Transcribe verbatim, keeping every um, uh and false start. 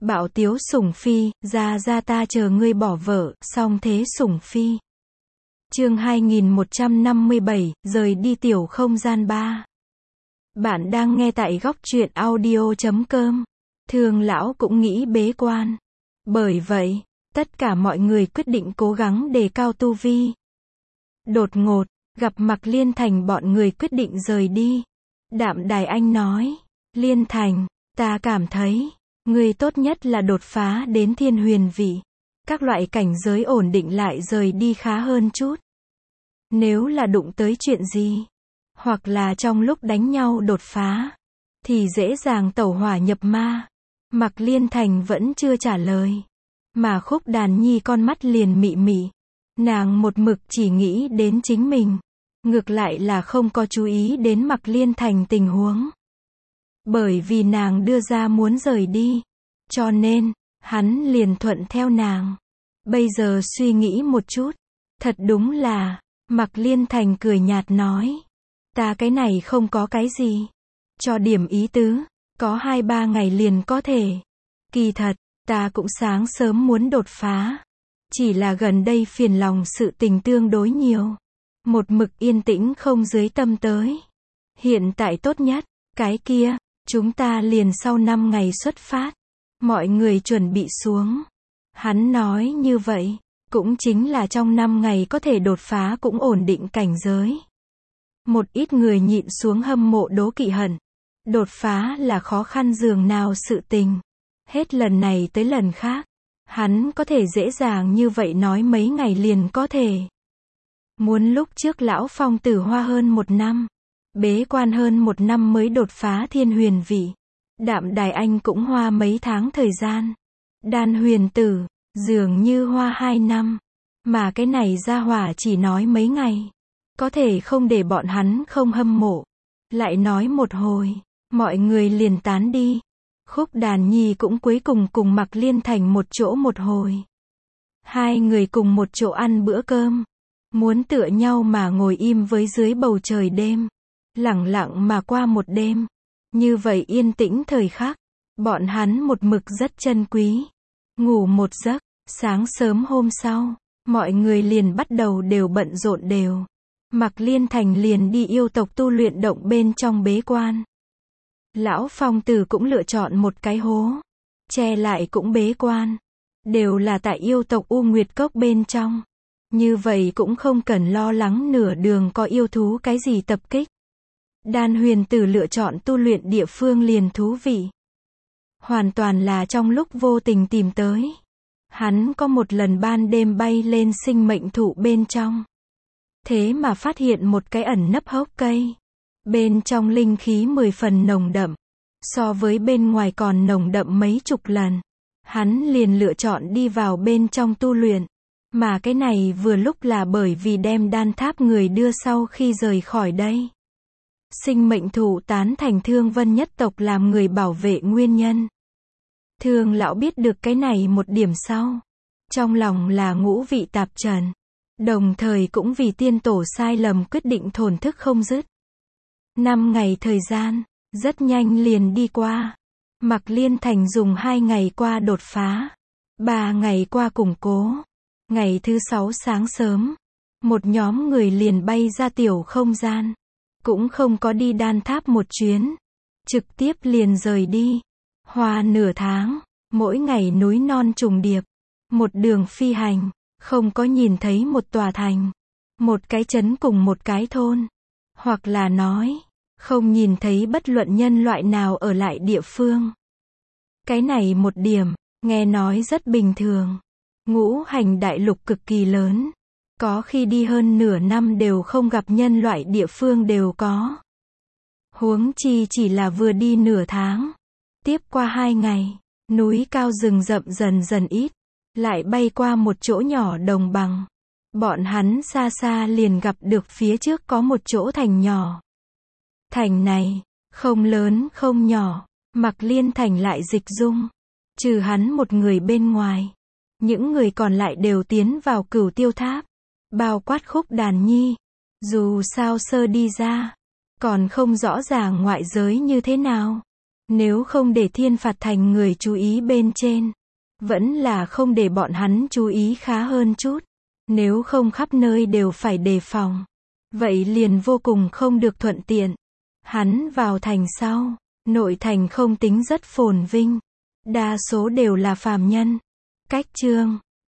Bạo tiếu sủng phi, ra ra ta chờ ngươi bỏ vợ, song thế sủng phi. Chương hai nghìn một trăm năm mươi bảy, rời đi tiểu không gian ba. Bạn đang nghe tại góc truyện audio chấm com. Thương lão cũng nghĩ bế quan. Bởi vậy, tất cả mọi người quyết định cố gắng đề cao tu vi. Đột ngột, gặp Mạc Liên Thành bọn người quyết định rời đi. Đạm Đài Anh nói, Liên Thành, ta cảm thấy, ngươi tốt nhất là đột phá đến thiên huyền vị. Các loại cảnh giới ổn định lại rời đi khá hơn chút. Nếu là đụng tới chuyện gì, hoặc là trong lúc đánh nhau đột phá, thì dễ dàng tẩu hỏa nhập ma. Mạc Liên Thành vẫn chưa trả lời. Mà Khúc Đàn Nhi con mắt liền mị mị. Nàng một mực chỉ nghĩ đến chính mình. Ngược lại là không có chú ý đến Mạc Liên Thành tình huống. Bởi vì nàng đưa ra muốn rời đi. Cho nên, hắn liền thuận theo nàng. Bây giờ suy nghĩ một chút. Thật đúng là, Mạc Liên Thành cười nhạt nói. Ta cái này không có cái gì. Cho điểm ý tứ, có hai ba ngày liền có thể. Kỳ thật, ta cũng sáng sớm muốn đột phá. Chỉ là gần đây phiền lòng sự tình tương đối nhiều. Một mực yên tĩnh không dưới tâm tới. Hiện tại tốt nhất, cái kia, chúng ta liền sau năm ngày xuất phát. Mọi người chuẩn bị xuống. Hắn nói như vậy, cũng chính là trong năm ngày có thể đột phá cũng ổn định cảnh giới. Một ít người nhịn xuống hâm mộ đố kỵ hận. Đột phá là khó khăn dường nào sự tình. Hết lần này tới lần khác. Hắn có thể dễ dàng như vậy nói mấy ngày liền có thể. Muốn lúc trước lão Phong Tử hoa hơn một năm. Bế quan hơn một năm mới đột phá thiên huyền vị. Đạm Đài Anh cũng hoa mấy tháng thời gian. Đan Huyền Tử, dường như hoa hai năm. Mà cái này ra hỏa chỉ nói mấy ngày. Có thể không để bọn hắn không hâm mộ. Lại nói một hồi, mọi người liền tán đi. Khúc Đàn Nhi cũng cuối cùng cùng Mạc Liên Thành một chỗ một hồi. Hai người cùng một chỗ ăn bữa cơm. Muốn tựa nhau mà ngồi im với dưới bầu trời đêm. Lẳng lặng mà qua một đêm. Như vậy yên tĩnh thời khắc. Bọn hắn một mực rất trân quý. Ngủ một giấc, sáng sớm hôm sau, mọi người liền bắt đầu đều bận rộn đều. Mạc Liên Thành liền đi yêu tộc tu luyện động bên trong bế quan. Lão Phong Tử cũng lựa chọn một cái hố. Che lại cũng bế quan. Đều là tại yêu tộc U Nguyệt Cốc bên trong. Như vậy cũng không cần lo lắng nửa đường có yêu thú cái gì tập kích. Đan Huyền Tử lựa chọn tu luyện địa phương liền thú vị. Hoàn toàn là trong lúc vô tình tìm tới. Hắn có một lần ban đêm bay lên sinh mệnh thụ bên trong. Thế mà phát hiện một cái ẩn nấp hốc cây. Bên trong linh khí mười phần nồng đậm. So với bên ngoài còn nồng đậm mấy chục lần. Hắn liền lựa chọn đi vào bên trong tu luyện. Mà cái này vừa lúc là bởi vì đem đan tháp người đưa sau khi rời khỏi đây. Sinh mệnh thụ tán thành Thương Vân nhất tộc làm người bảo vệ nguyên nhân. Thương lão biết được cái này một điểm sau. Trong lòng là ngũ vị tạp trần. Đồng thời cũng vì tiên tổ sai lầm quyết định thổn thức không dứt. Năm ngày thời gian, rất nhanh liền đi qua. Mạc Liên Thành dùng hai ngày qua đột phá. Ba ngày qua củng cố. Ngày thứ sáu sáng sớm. Một nhóm người liền bay ra tiểu không gian. Cũng không có đi đan tháp một chuyến. Trực tiếp liền rời đi. Hoa nửa tháng. Mỗi ngày núi non trùng điệp. Một đường phi hành. Không có nhìn thấy một tòa thành. Một cái trấn cùng một cái thôn. Hoặc là nói, không nhìn thấy bất luận nhân loại nào ở lại địa phương. Cái này một điểm, nghe nói rất bình thường. Ngũ hành đại lục cực kỳ lớn. Có khi đi hơn nửa năm đều không gặp nhân loại địa phương đều có. Huống chi chỉ là vừa đi nửa tháng. Tiếp qua hai ngày, núi cao rừng rậm dần dần ít. Lại bay qua một chỗ nhỏ đồng bằng. Bọn hắn xa xa liền gặp được phía trước có một chỗ thành nhỏ. Thành này, không lớn không nhỏ. Mạc Liên Thành lại dịch dung. Trừ hắn một người bên ngoài. Những người còn lại đều tiến vào Cửu Tiêu Tháp. Bao quát Khúc Đàn Nhi. Dù sao sơ đi ra. Còn không rõ ràng ngoại giới như thế nào. Nếu không để thiên phạt thành người chú ý bên trên, vẫn là không để bọn hắn chú ý khá hơn chút. Nếu không khắp nơi đều phải đề phòng, vậy liền vô cùng không được thuận tiện. Hắn vào thành sau, nội thành không tính rất phồn vinh, đa số đều là phàm nhân. Cách chương